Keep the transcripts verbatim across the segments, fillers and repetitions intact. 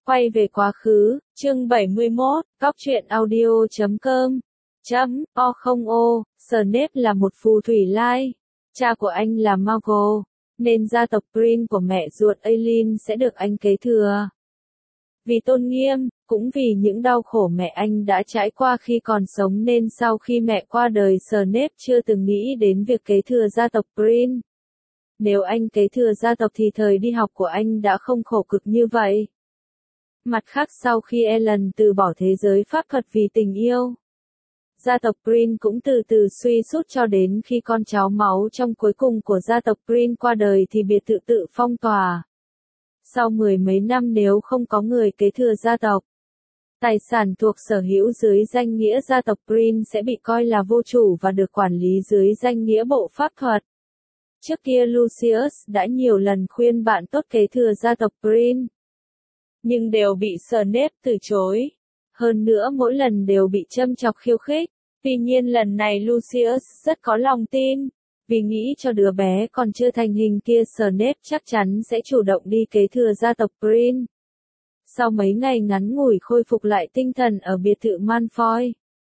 Quay về quá khứ, chương bảy mươi mốt, góc truyện audio chấm com. Chấm, o không ô, Snape là một phù thủy lai. Cha của anh là Muggle, nên gia tộc Green của mẹ ruột Aileen sẽ được anh kế thừa. Vì tôn nghiêm, cũng vì những đau khổ mẹ anh đã trải qua khi còn sống nên sau khi mẹ qua đời Snape chưa từng nghĩ đến việc kế thừa gia tộc Green. Nếu anh kế thừa gia tộc thì thời đi học của anh đã không khổ cực như vậy. Mặt khác sau khi Ellen từ bỏ thế giới pháp thuật vì tình yêu, gia tộc Green cũng từ từ suy sút cho đến khi con cháu máu trong cuối cùng của gia tộc Green qua đời thì biệt thự tự phong tỏa. Sau mười mấy năm nếu không có người kế thừa gia tộc, tài sản thuộc sở hữu dưới danh nghĩa gia tộc Green sẽ bị coi là vô chủ và được quản lý dưới danh nghĩa bộ pháp thuật. Trước kia Lucius đã nhiều lần khuyên bạn tốt kế thừa gia tộc Green, nhưng đều bị Snape từ chối. Hơn nữa mỗi lần đều bị châm chọc khiêu khích. Tuy nhiên lần này Lucius rất có lòng tin, vì nghĩ cho đứa bé còn chưa thành hình kia Snape chắc chắn sẽ chủ động đi kế thừa gia tộc Green. Sau mấy ngày ngắn ngủi khôi phục lại tinh thần ở biệt thự Malfoy,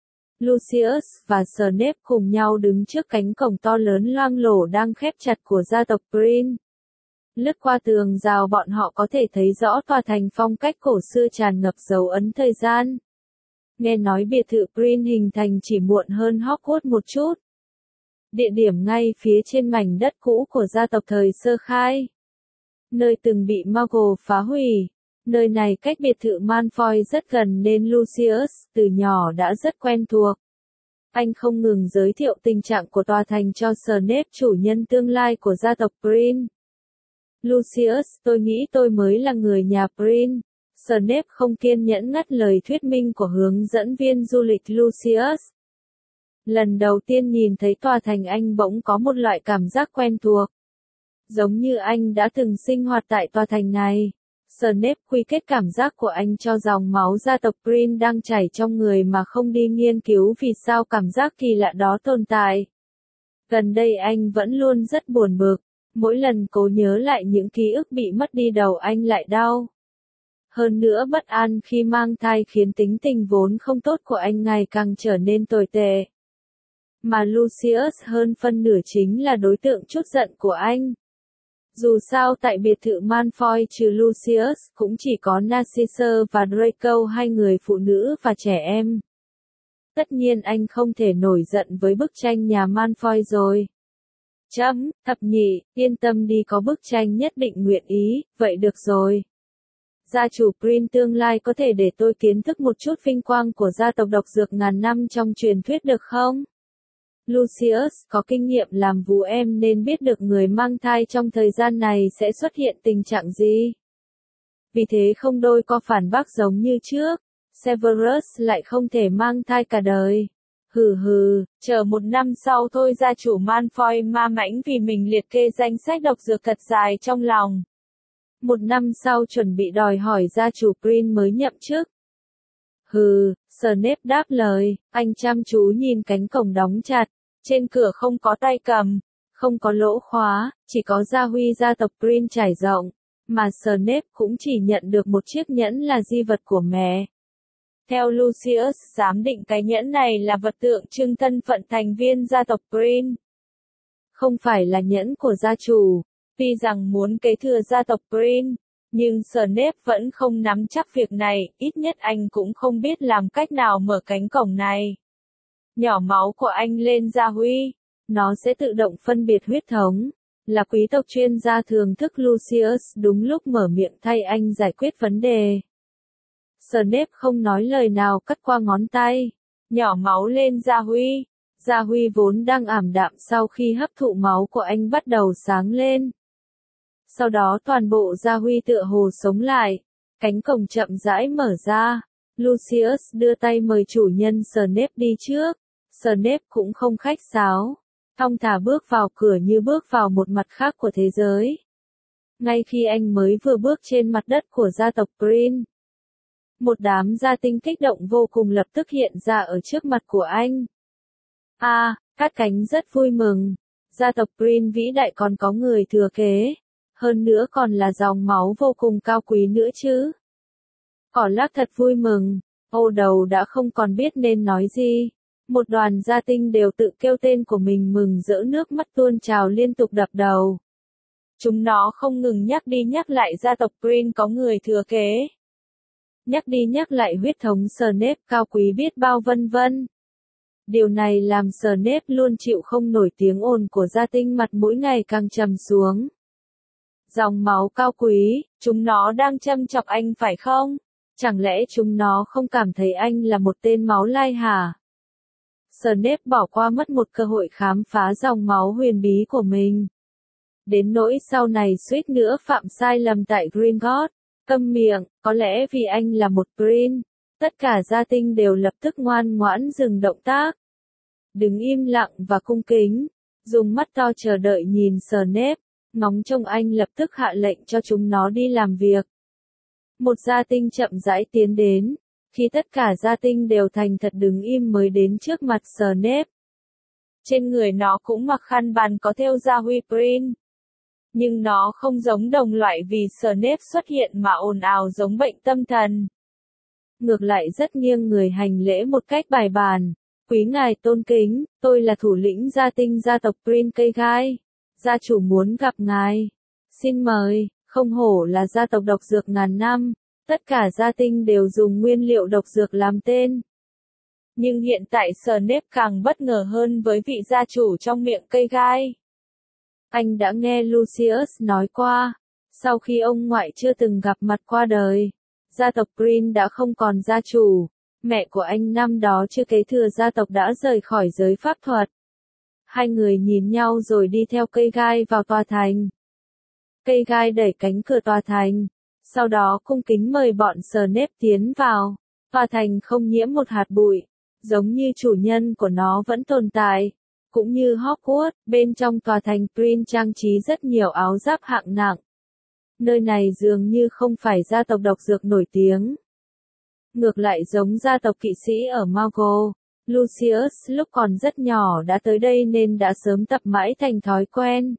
Lucius và Snape cùng nhau đứng trước cánh cổng to lớn loang lổ đang khép chặt của gia tộc Green. Lướt qua tường rào bọn họ có thể thấy rõ tòa thành phong cách cổ xưa tràn ngập dấu ấn thời gian. Nghe nói biệt thự Green hình thành chỉ muộn hơn Hogwarts một chút. Địa điểm ngay phía trên mảnh đất cũ của gia tộc thời sơ khai, nơi từng bị Muggle phá hủy. Nơi này cách biệt thự Malfoy rất gần nên Lucius từ nhỏ đã rất quen thuộc. Anh không ngừng giới thiệu tình trạng của tòa thành cho Snape, chủ nhân tương lai của gia tộc Green. Lucius, tôi nghĩ tôi mới là người nhà Green. Snape không kiên nhẫn ngắt lời thuyết minh của hướng dẫn viên du lịch Lucius. Lần đầu tiên nhìn thấy tòa thành anh bỗng có một loại cảm giác quen thuộc. Giống như anh đã từng sinh hoạt tại tòa thành này. Snape quy kết cảm giác của anh cho dòng máu gia tộc Green đang chảy trong người mà không đi nghiên cứu vì sao cảm giác kỳ lạ đó tồn tại. Gần đây anh vẫn luôn rất buồn bực. Mỗi lần cố nhớ lại những ký ức bị mất đi đầu anh lại đau. Hơn nữa bất an khi mang thai khiến tính tình vốn không tốt của anh ngày càng trở nên tồi tệ. Mà Lucius hơn phân nửa chính là đối tượng trút giận của anh. Dù sao tại biệt thự Malfoy trừ Lucius cũng chỉ có Narcissa và Draco, hai người phụ nữ và trẻ em. Tất nhiên anh không thể nổi giận với bức tranh nhà Malfoy rồi. Chấm, thập nhị, yên tâm đi, có bức tranh nhất định nguyện ý, vậy được rồi. Gia chủ Green tương lai có thể để tôi kiến thức một chút vinh quang của gia tộc độc dược ngàn năm trong truyền thuyết được không? Lucius có kinh nghiệm làm vú em nên biết được người mang thai trong thời gian này sẽ xuất hiện tình trạng gì. Vì thế không đôi co phản bác giống như trước, Severus lại không thể mang thai cả đời. Hừ hừ, chờ một năm sau thôi. Gia chủ Malfoy ma mãnh vì mình liệt kê danh sách độc dược thật dài trong lòng. Một năm sau chuẩn bị đòi hỏi gia chủ Green mới nhậm chức. Hừ, Snape đáp lời, anh chăm chú nhìn cánh cổng đóng chặt, trên cửa không có tay cầm, không có lỗ khóa, chỉ có gia huy gia tộc Green trải rộng, mà Snape cũng chỉ nhận được một chiếc nhẫn là di vật của mẹ. Theo Lucius giám định cái nhẫn này là vật tượng trưng thân phận thành viên gia tộc Green. Không phải là nhẫn của gia chủ. Tuy rằng muốn kế thừa gia tộc Green, nhưng Snape vẫn không nắm chắc việc này, ít nhất anh cũng không biết làm cách nào mở cánh cổng này. Nhỏ máu của anh lên gia huy, nó sẽ tự động phân biệt huyết thống. Là quý tộc chuyên gia thưởng thức Lucius đúng lúc mở miệng thay anh giải quyết vấn đề. Snape không nói lời nào cắt qua ngón tay. Nhỏ máu lên gia huy. Gia huy vốn đang ảm đạm sau khi hấp thụ máu của anh bắt đầu sáng lên. Sau đó toàn bộ gia huy tựa hồ sống lại. Cánh cổng chậm rãi mở ra. Lucius đưa tay mời chủ nhân Snape đi trước. Snape cũng không khách sáo. Thong thả bước vào cửa như bước vào một mặt khác của thế giới. Ngay khi anh mới vừa bước trên mặt đất của gia tộc Green, một đám gia tinh kích động vô cùng lập tức hiện ra ở trước mặt của anh. A, à, Cát Cánh rất vui mừng. Gia tộc Green vĩ đại còn có người thừa kế. Hơn nữa còn là dòng máu vô cùng cao quý nữa chứ. Cỏ lác thật vui mừng, ô đầu đã không còn biết nên nói gì. Một đoàn gia tinh đều tự kêu tên của mình mừng rỡ, nước mắt tuôn trào liên tục đập đầu. Chúng nó không ngừng nhắc đi nhắc lại gia tộc Green có người thừa kế. Nhắc đi nhắc lại huyết thống Snape cao quý biết bao vân vân. Điều này làm Snape luôn chịu không nổi tiếng ồn của gia tinh, mặt mỗi ngày càng trầm xuống. Dòng máu cao quý, chúng nó đang châm chọc anh phải không? Chẳng lẽ chúng nó không cảm thấy anh là một tên máu lai hả? Snape bỏ qua mất một cơ hội khám phá dòng máu huyền bí của mình. Đến nỗi sau này suýt nữa phạm sai lầm tại Gringotts. Câm miệng, có lẽ vì anh là một Green. Tất cả gia tinh đều lập tức ngoan ngoãn dừng động tác. Đứng im lặng và cung kính, dùng mắt to chờ đợi nhìn Snape, ngóng trông anh lập tức hạ lệnh cho chúng nó đi làm việc. Một gia tinh chậm rãi tiến đến, khi tất cả gia tinh đều thành thật đứng im mới đến trước mặt Snape. Trên người nó cũng mặc khăn bàn có thêu gia huy Green. Nhưng nó không giống đồng loại vì Snape xuất hiện mà ồn ào giống bệnh tâm thần. Ngược lại rất nghiêng người hành lễ một cách bài bản. Quý ngài tôn kính, tôi là thủ lĩnh gia tinh gia tộc Green cây gai. Gia chủ muốn gặp ngài. Xin mời, không hổ là gia tộc độc dược ngàn năm. Tất cả gia tinh đều dùng nguyên liệu độc dược làm tên. Nhưng hiện tại Snape càng bất ngờ hơn với vị gia chủ trong miệng cây gai. Anh đã nghe Lucius nói qua, sau khi ông ngoại chưa từng gặp mặt qua đời, gia tộc Green đã không còn gia chủ, mẹ của anh năm đó chưa kế thừa gia tộc đã rời khỏi giới pháp thuật. Hai người nhìn nhau rồi đi theo cây gai vào tòa thành. Cây gai đẩy cánh cửa tòa thành, sau đó cung kính mời bọn Snape tiến vào. Tòa thành không nhiễm một hạt bụi, giống như chủ nhân của nó vẫn tồn tại. Cũng như Hogwarts, bên trong tòa thành Green trang trí rất nhiều áo giáp hạng nặng. Nơi này dường như không phải gia tộc độc dược nổi tiếng. Ngược lại giống gia tộc kỵ sĩ ở Muggle. Lucius lúc còn rất nhỏ đã tới đây nên đã sớm tập mãi thành thói quen.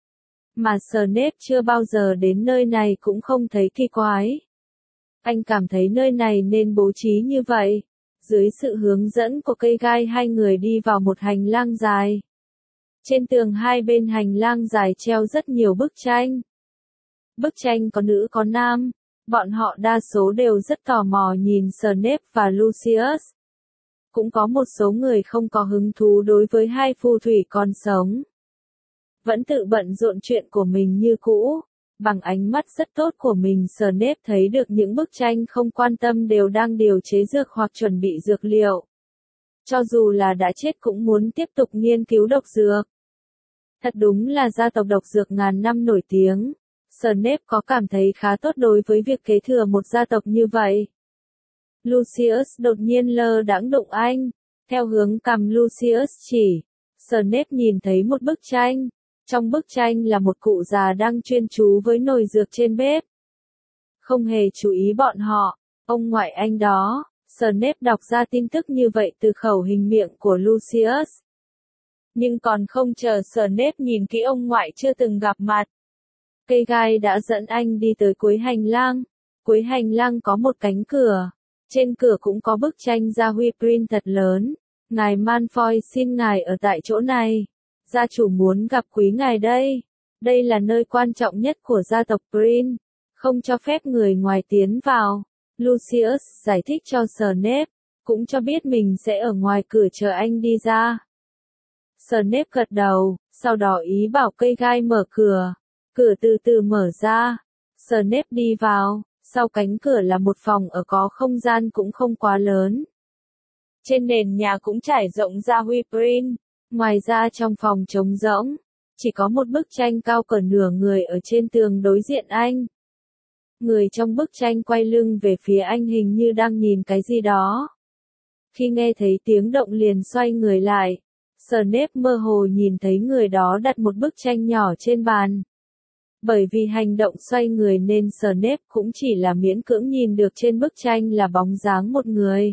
Mà Snape chưa bao giờ đến nơi này cũng không thấy kỳ quái. Anh cảm thấy nơi này nên bố trí như vậy. Dưới sự hướng dẫn của cây gai hai người đi vào một hành lang dài. Trên tường hai bên hành lang dài treo rất nhiều bức tranh. Bức tranh có nữ có nam, bọn họ đa số đều rất tò mò nhìn Snape và Lucius. Cũng có một số người không có hứng thú đối với hai phù thủy còn sống. Vẫn tự bận rộn chuyện của mình như cũ. Bằng ánh mắt rất tốt của mình Snape thấy được những bức tranh không quan tâm đều đang điều chế dược hoặc chuẩn bị dược liệu. Cho dù là đã chết cũng muốn tiếp tục nghiên cứu độc dược. Thật đúng là gia tộc độc dược ngàn năm nổi tiếng. Snape có cảm thấy khá tốt đối với việc kế thừa một gia tộc như vậy. Lucius đột nhiên lơ đãng đụng anh. Theo hướng cằm Lucius chỉ, Snape nhìn thấy một bức tranh. Trong bức tranh là một cụ già đang chuyên chú với nồi dược trên bếp. Không hề chú ý bọn họ, ông ngoại anh đó. Snape đọc ra tin tức như vậy từ khẩu hình miệng của Lucius. Nhưng còn không chờ Snape nhìn kỹ ông ngoại chưa từng gặp mặt. Cây gai đã dẫn anh đi tới cuối hành lang. Cuối hành lang có một cánh cửa. Trên cửa cũng có bức tranh gia huy Green thật lớn. Ngài Malfoy xin ngài ở tại chỗ này. Gia chủ muốn gặp quý ngài đây. Đây là nơi quan trọng nhất của gia tộc Green. Không cho phép người ngoài tiến vào. Lucius giải thích cho Snape. Cũng cho biết mình sẽ ở ngoài cửa chờ anh đi ra. Snape gật đầu. Sau đó ý bảo cây gai mở cửa. Cửa từ từ mở ra. Snape đi vào. Sau cánh cửa là một phòng ở có không gian cũng không quá lớn. Trên nền nhà cũng trải rộng ra huy Green. Ngoài ra trong phòng trống rỗng, chỉ có một bức tranh cao cỡ nửa người ở trên tường đối diện anh. Người trong bức tranh quay lưng về phía anh hình như đang nhìn cái gì đó. Khi nghe thấy tiếng động liền xoay người lại. Snape mơ hồ nhìn thấy người đó đặt một bức tranh nhỏ trên bàn. Bởi vì hành động xoay người nên Snape cũng chỉ là miễn cưỡng nhìn được trên bức tranh là bóng dáng một người.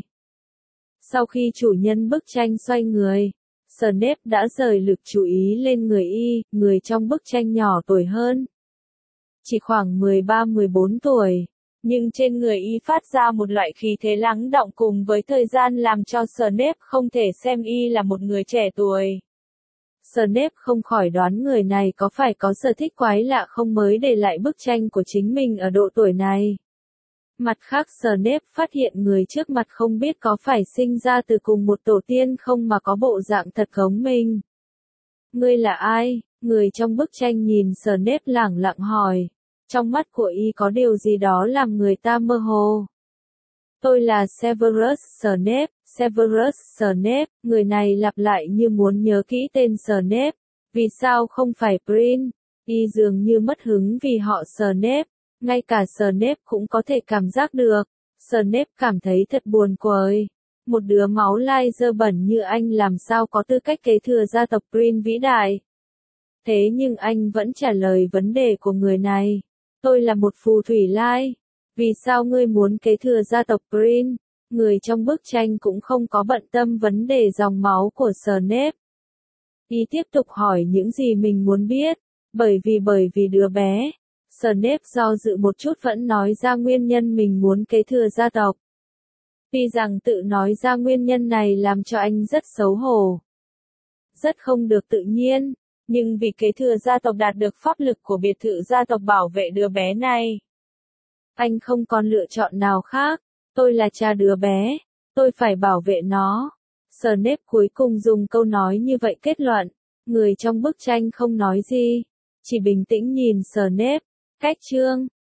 Sau khi chủ nhân bức tranh xoay người, Snape đã rời lực chú ý lên người y, người trong bức tranh nhỏ tuổi hơn. Chỉ khoảng mười ba mười bốn tuổi, Nhưng trên người y phát ra một loại khí thế lắng đọng cùng với thời gian làm cho Snape không thể xem y là một người trẻ tuổi. Snape không khỏi đoán người này có phải có sở thích quái lạ không mới để lại bức tranh của chính mình ở độ tuổi này. Mặt khác Snape phát hiện người trước mặt không biết có phải sinh ra từ cùng một tổ tiên không mà có bộ dạng thật giống mình. Ngươi là ai? Người trong bức tranh nhìn Snape lẳng lặng hỏi. Trong mắt của y có điều gì đó làm người ta mơ hồ. Tôi là Severus Snape, Severus Snape, người này lặp lại như muốn nhớ kỹ tên Snape. Vì sao không phải Prin? Y dường như mất hứng vì họ Snape. Ngay cả Snape cũng có thể cảm giác được. Snape cảm thấy thật buồn cười. Một đứa máu lai dơ bẩn như anh làm sao có tư cách kế thừa gia tộc Prin vĩ đại. Thế nhưng anh vẫn trả lời vấn đề của người này. Tôi là một phù thủy lai. Vì sao ngươi muốn kế thừa gia tộc Prin? Người trong bức tranh cũng không có bận tâm vấn đề dòng máu của Snape. Y tiếp tục hỏi những gì mình muốn biết. Bởi vì bởi vì đứa bé. Snape do dự một chút vẫn nói ra nguyên nhân mình muốn kế thừa gia tộc. Tuy rằng tự nói ra nguyên nhân này làm cho anh rất xấu hổ. Rất không được tự nhiên. Nhưng vì kế thừa gia tộc đạt được pháp lực của biệt thự gia tộc bảo vệ đứa bé này. Anh không còn lựa chọn nào khác. Tôi là cha đứa bé. Tôi phải bảo vệ nó. Snape cuối cùng dùng câu nói như vậy kết luận. Người trong bức tranh không nói gì. Chỉ bình tĩnh nhìn Snape. Cách chương